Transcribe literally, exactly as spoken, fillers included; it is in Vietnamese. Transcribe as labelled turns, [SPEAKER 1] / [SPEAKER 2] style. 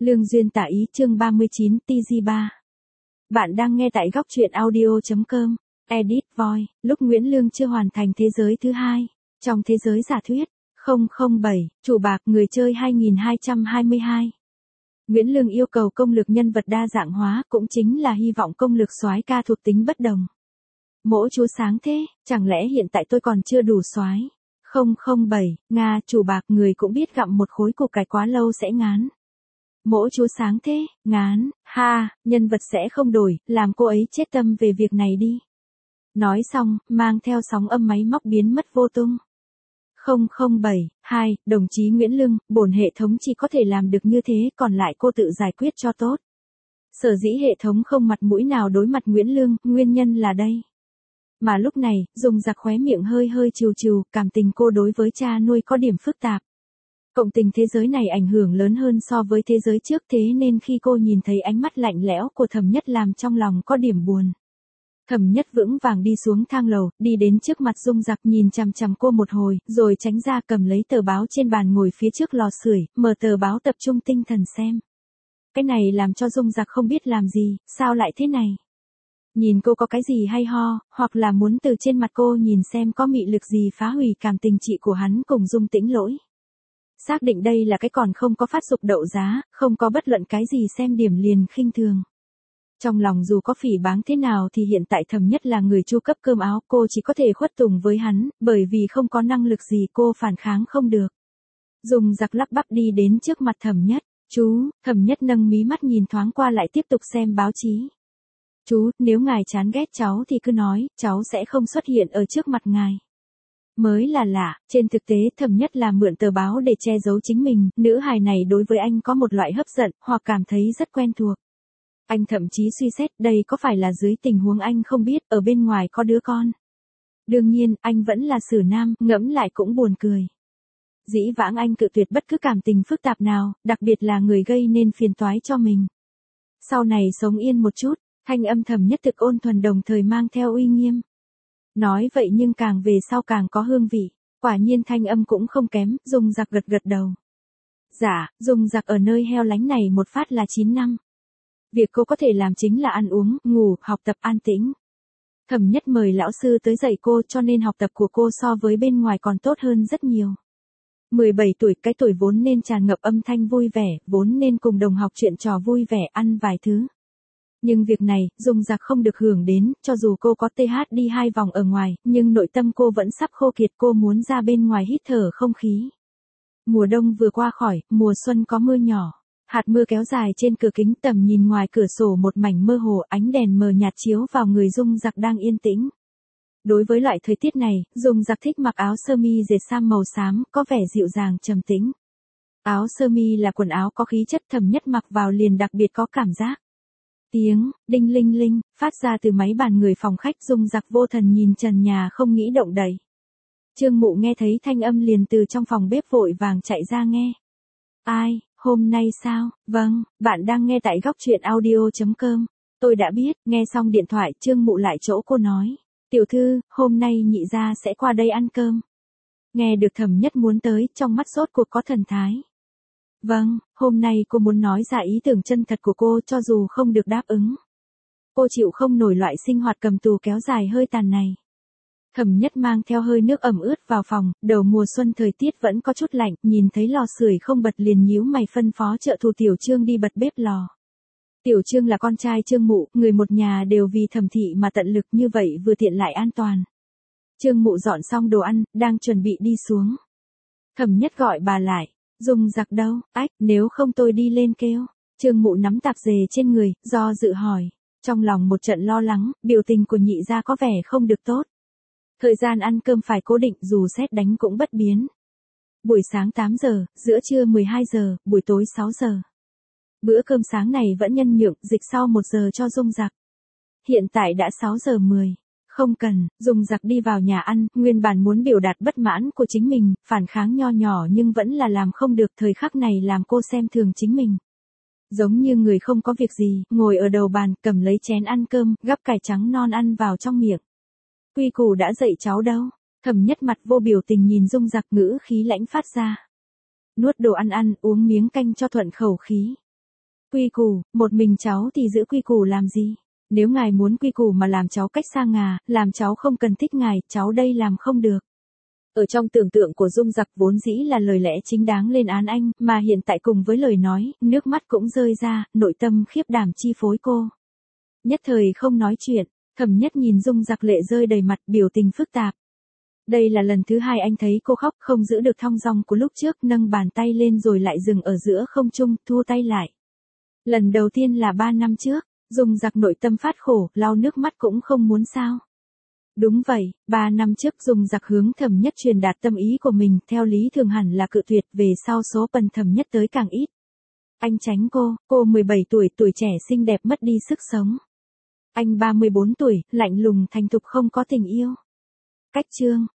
[SPEAKER 1] Lương duyên tả ý chương ba mươi chín T G ba. Bạn đang nghe tại góc truyện audio.com. Edit Voice. Lúc Nguyễn Lương chưa hoàn thành thế giới thứ hai. Trong thế giới giả thuyết. không không bảy. Chủ bạc người chơi hai nghìn hai trăm hai mươi hai. Nguyễn Lương yêu cầu công lực nhân vật đa dạng hóa, cũng chính là hy vọng công lực soái ca thuộc tính bất đồng. Mỗ chúa sáng thế, chẳng lẽ hiện tại tôi còn chưa đủ soái? không không bảy. Nga, chủ bạc người cũng biết gặm một khối củ cải quá lâu sẽ ngán. Mỗ chúa sáng thế, ngán, ha, nhân vật sẽ không đổi, làm cô ấy chết tâm về việc này đi. Nói xong, mang theo sóng âm máy móc biến mất vô tung. không không bảy. hai. Đồng chí Nguyễn Lương, bổn hệ thống chỉ có thể làm được như thế, còn lại cô tự giải quyết cho tốt. Sở dĩ hệ thống không mặt mũi nào đối mặt Nguyễn Lương, nguyên nhân là đây. Mà lúc này, dùng giặc khóe miệng hơi hơi trừ trừ, cảm tình cô đối với cha nuôi có điểm phức tạp. Cộng tình thế giới này ảnh hưởng lớn hơn so với thế giới trước, thế nên khi cô nhìn thấy ánh mắt lạnh lẽo của Thẩm Nhất làm trong lòng có điểm buồn. Thẩm Nhất vững vàng đi xuống thang lầu, đi đến trước mặt Dung Giặc, nhìn chằm chằm cô một hồi, rồi tránh ra cầm lấy tờ báo trên bàn ngồi phía trước lò sưởi, mở tờ báo tập trung tinh thần xem. Cái này làm cho Dung Giặc không biết làm gì, sao lại thế này? Nhìn cô có cái gì hay ho, hoặc là muốn từ trên mặt cô nhìn xem có mị lực gì phá hủy cảm tình chị của hắn cùng Dung Tĩnh Lỗi. Xác định đây là cái còn không có phát dục đậu giá, không có bất luận cái gì xem điểm liền khinh thường. Trong lòng dù có phỉ báng thế nào thì hiện tại Thẩm Nhất là người chu cấp cơm áo, cô chỉ có thể khuất tùng với hắn, bởi vì không có năng lực gì cô phản kháng không được. Dùng giặc lắp bắp đi đến trước mặt Thẩm Nhất, chú, Thẩm Nhất nâng mí mắt nhìn thoáng qua lại tiếp tục xem báo chí. Chú, nếu ngài chán ghét cháu thì cứ nói, cháu sẽ không xuất hiện ở trước mặt ngài. Mới là lạ, trên thực tế Thẩm Nhất là mượn tờ báo để che giấu chính mình, nữ hài này đối với anh có một loại hấp dẫn, hoặc cảm thấy rất quen thuộc. Anh thậm chí suy xét đây có phải là dưới tình huống anh không biết, ở bên ngoài có đứa con. Đương nhiên, anh vẫn là xử nam, ngẫm lại cũng buồn cười. Dĩ vãng anh cự tuyệt bất cứ cảm tình phức tạp nào, đặc biệt là người gây nên phiền toái cho mình. Sau này sống yên một chút, thanh âm Thẩm Nhất thực ôn thuần đồng thời mang theo uy nghiêm. Nói vậy nhưng càng về sau càng có hương vị, quả nhiên thanh âm cũng không kém, Dung Giặc gật gật đầu. Dạ, Dung Giặc ở nơi heo lánh này một phát là chín năm. Việc cô có thể làm chính là ăn uống, ngủ, học tập an tĩnh. Thẩm Nhất mời lão sư tới dạy cô cho nên học tập của cô so với bên ngoài còn tốt hơn rất nhiều. mười bảy tuổi, cái tuổi vốn nên tràn ngập âm thanh vui vẻ, vốn nên cùng đồng học chuyện trò vui vẻ ăn vài thứ. Nhưng việc này, Dung Giặc không được hưởng đến, cho dù cô có tê hát đi hai vòng ở ngoài, nhưng nội tâm cô vẫn sắp khô kiệt, cô muốn ra bên ngoài hít thở không khí. Mùa đông vừa qua khỏi, mùa xuân có mưa nhỏ. Hạt mưa kéo dài trên cửa kính, tầm nhìn ngoài cửa sổ một mảnh mơ hồ, ánh đèn mờ nhạt chiếu vào người Dung Giặc đang yên tĩnh. Đối với loại thời tiết này, Dung Giặc thích mặc áo sơ mi dệt sam màu xám, có vẻ dịu dàng trầm tĩnh. Áo sơ mi là quần áo có khí chất, Thẩm Nhất mặc vào liền đặc biệt có cảm giác. Tiếng, đinh linh linh, phát ra từ máy bàn người phòng khách, Dung Giặc vô thần nhìn trần nhà không nghĩ động đậy. Trương Mụ nghe thấy thanh âm liền từ trong phòng bếp vội vàng chạy ra nghe. Ai, hôm nay sao? Vâng, bạn đang nghe tại góc truyện audio.com. Tôi đã biết, nghe xong điện thoại Trương Mụ lại chỗ cô nói. Tiểu thư, hôm nay nhị gia sẽ qua đây ăn cơm. Nghe được Thẩm Nhất muốn tới, trong mắt sốt cuộc có thần thái. Vâng, hôm nay cô muốn nói ra ý tưởng chân thật của cô cho dù không được đáp ứng. Cô chịu không nổi loại sinh hoạt cầm tù kéo dài hơi tàn này. Thẩm Nhất mang theo hơi nước ẩm ướt vào phòng, đầu mùa xuân thời tiết vẫn có chút lạnh, nhìn thấy lò sưởi không bật liền nhíu mày phân phó trợ thủ Tiểu Trương đi bật bếp lò. Tiểu Trương là con trai Trương Mụ, người một nhà đều vì Thẩm thị mà tận lực như vậy vừa tiện lại an toàn. Trương Mụ dọn xong đồ ăn, đang chuẩn bị đi xuống. Thẩm Nhất gọi bà lại. Dung Giặc đâu? Ách, nếu không tôi đi lên kêu. Trương Mụ nắm tạp dề trên người, do dự hỏi. Trong lòng một trận lo lắng, biểu tình của nhị gia có vẻ không được tốt. Thời gian ăn cơm phải cố định, dù sét đánh cũng bất biến. Buổi sáng tám giờ, giữa trưa mười hai giờ, buổi tối sáu giờ. Bữa cơm sáng này vẫn nhân nhượng, dịch sau một giờ cho Dung Giặc. Hiện tại đã sáu giờ mười. Không cần, Dung Giặc đi vào nhà ăn, nguyên bản muốn biểu đạt bất mãn của chính mình, phản kháng nho nhỏ nhưng vẫn là làm không được, thời khắc này làm cô xem thường chính mình. Giống như người không có việc gì, ngồi ở đầu bàn, cầm lấy chén ăn cơm, gắp cải trắng non ăn vào trong miệng. Quy củ đã dạy cháu đâu? Thẩm Nhất mặt vô biểu tình nhìn Dung Giặc, ngữ khí lãnh phát ra. Nuốt đồ ăn ăn, uống miếng canh cho thuận khẩu khí. Quy củ, một mình cháu thì giữ quy củ làm gì? Nếu ngài muốn quy củ mà làm cháu cách xa ngà, làm cháu không cần thích ngài, cháu đây làm không được. Ở trong tưởng tượng của Dung Giặc vốn dĩ là lời lẽ chính đáng lên án anh, mà hiện tại cùng với lời nói, nước mắt cũng rơi ra, nội tâm khiếp đảm chi phối cô. Nhất thời không nói chuyện, Thẩm Nhất nhìn Dung Giặc lệ rơi đầy mặt, biểu tình phức tạp. Đây là lần thứ hai anh thấy cô khóc, không giữ được thong dong của lúc trước, nâng bàn tay lên rồi lại dừng ở giữa không trung, thua tay lại. Lần đầu tiên là ba năm trước, Dung Giặc nội tâm phát khổ, lau nước mắt cũng không muốn sao. Đúng vậy, ba năm trước Dung Giặc hướng Thẩm Nhất truyền đạt tâm ý của mình, theo lý thường hẳn là cự tuyệt, về sau số phần Thẩm Nhất tới càng ít. Anh tránh cô, cô mười bảy tuổi, tuổi trẻ xinh đẹp mất đi sức sống. Anh ba mươi bốn tuổi, lạnh lùng thành thục không có tình yêu. Cách chương